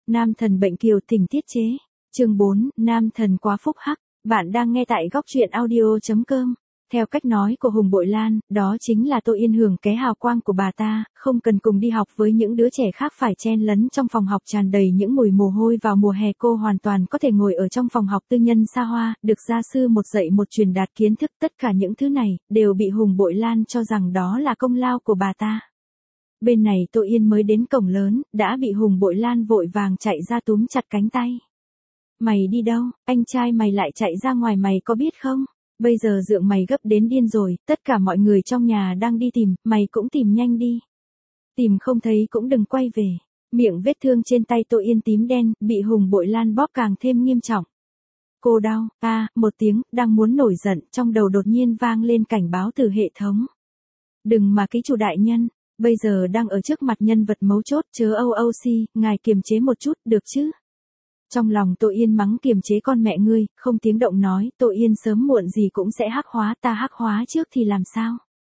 Nam thần bệnh kiều tình tiết chế. Chương 4, Nam thần quá phúc hắc. Bạn đang nghe tại góc truyện audio.com. Theo cách nói của Hùng Bội Lan, đó chính là Tô Yên hưởng cái hào quang của bà ta, không cần cùng đi học với những đứa trẻ khác phải chen lấn trong phòng học tràn đầy những mùi mồ hôi vào mùa hè, cô hoàn toàn có thể ngồi ở trong phòng học tư nhân xa hoa, được gia sư một dạy một truyền đạt kiến thức, tất cả những thứ này đều bị Hùng Bội Lan cho rằng đó là công lao của bà ta. Bên này Tô Yên mới đến cổng lớn, đã bị Hùng Bội Lan vội vàng chạy ra túm chặt cánh tay. Mày đi đâu, anh trai mày lại chạy ra ngoài, mày có biết không? Bây giờ dượng mày gấp đến điên rồi, tất cả mọi người trong nhà đang đi tìm, mày cũng tìm nhanh đi. Tìm không thấy cũng đừng quay về. Miệng vết thương trên tay Tô Yên tím đen, bị Hùng Bội Lan bóp càng thêm nghiêm trọng. Cô đau, một tiếng, đang muốn nổi giận, trong đầu đột nhiên vang lên cảnh báo từ hệ thống. Đừng mà ký chủ đại nhân, bây giờ đang ở trước mặt nhân vật mấu chốt, chớ âu si, ngài kiềm chế một chút, được chứ? Trong lòng Tô Yên mắng kiềm chế con mẹ ngươi, không tiếng động nói, Tô Yên sớm muộn gì cũng sẽ hắc hóa, ta hắc hóa trước thì làm sao?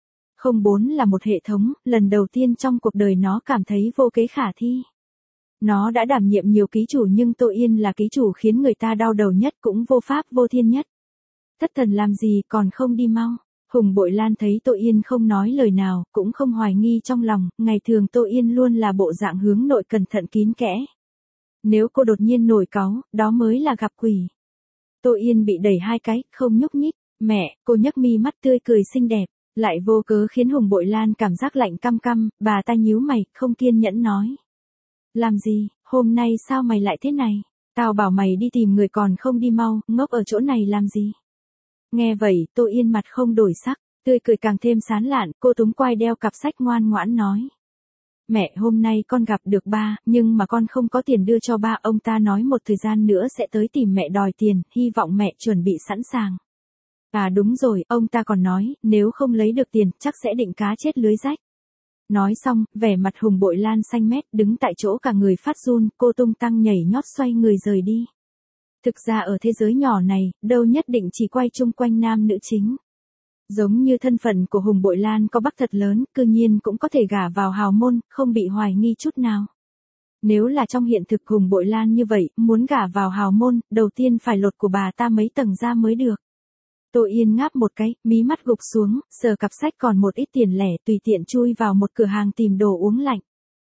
04 là một hệ thống, lần đầu tiên trong cuộc đời nó cảm thấy vô kế khả thi. Nó đã đảm nhiệm nhiều ký chủ nhưng Tô Yên là ký chủ khiến người ta đau đầu nhất, cũng vô pháp vô thiên nhất. Thất thần làm gì còn không đi mau? Hùng Bội Lan thấy Tô Yên không nói lời nào, cũng không hoài nghi trong lòng, ngày thường Tô Yên luôn là bộ dạng hướng nội cẩn thận kín kẽ. Nếu cô đột nhiên nổi cáu, đó mới là gặp quỷ. Tô Yên bị đẩy hai cái, không nhúc nhích. Mẹ, cô nhấc mi mắt tươi cười xinh đẹp, lại vô cớ khiến Hùng Bội Lan cảm giác lạnh căm căm, bà ta nhíu mày, không kiên nhẫn nói. Làm gì, hôm nay sao mày lại thế này? Tao bảo mày đi tìm người còn không đi mau, ngốc ở chỗ này làm gì? Nghe vậy, Tô Yên mặt không đổi sắc, tươi cười càng thêm sán lạn, cô túm quai đeo cặp sách ngoan ngoãn nói. Mẹ, hôm nay con gặp được ba, nhưng mà con không có tiền đưa cho ba, ông ta nói một thời gian nữa sẽ tới tìm mẹ đòi tiền, hy vọng mẹ chuẩn bị sẵn sàng. À đúng rồi, ông ta còn nói, nếu không lấy được tiền, chắc sẽ định cá chết lưới rách. Nói xong, vẻ mặt Hùng Bội Lan xanh mét, đứng tại chỗ cả người phát run, cô tung tăng nhảy nhót xoay người rời đi. Thực ra ở thế giới nhỏ này, đâu nhất định chỉ quay chung quanh nam nữ chính. Giống như thân phận của Hùng Bội Lan có bắc thật lớn, cư nhiên cũng có thể gả vào hào môn, không bị hoài nghi chút nào. Nếu là trong hiện thực Hùng Bội Lan như vậy, muốn gả vào hào môn, đầu tiên phải lột của bà ta mấy tầng ra mới được. Tô Yên ngáp một cái, mí mắt gục xuống, sờ cặp sách còn một ít tiền lẻ, tùy tiện chui vào một cửa hàng tìm đồ uống lạnh.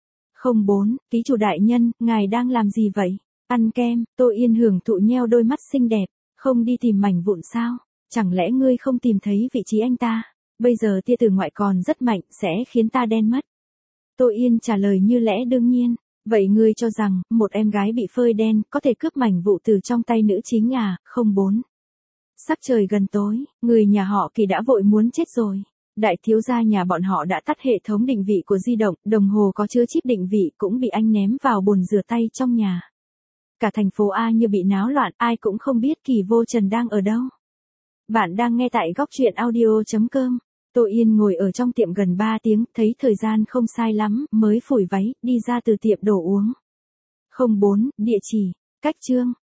04, ký chủ đại nhân, ngài đang làm gì vậy? Ăn kem. Tô Yên hưởng thụ nheo đôi mắt xinh đẹp, không đi tìm mảnh vụn sao? Chẳng lẽ ngươi không tìm thấy vị trí anh ta? Bây giờ tia tử ngoại còn rất mạnh, sẽ khiến ta đen mất. Tô Yên trả lời như lẽ đương nhiên. Vậy ngươi cho rằng, một em gái bị phơi đen, có thể cướp mảnh vụ từ trong tay nữ chính à? 04. Sắc trời gần tối, người nhà họ Kỳ đã vội muốn chết rồi. Đại thiếu gia nhà bọn họ đã tắt hệ thống định vị của di động, đồng hồ có chứa chip định vị cũng bị anh ném vào bồn rửa tay trong nhà. Cả thành phố A như bị náo loạn, ai cũng không biết Kỳ Vô Trần đang ở đâu. Bạn đang nghe tại góc truyện audio.com. Tô Yên ngồi ở trong tiệm gần 3 tiếng, thấy thời gian không sai lắm, mới phủi váy, đi ra từ tiệm đồ uống. 04, địa chỉ, cách Trương,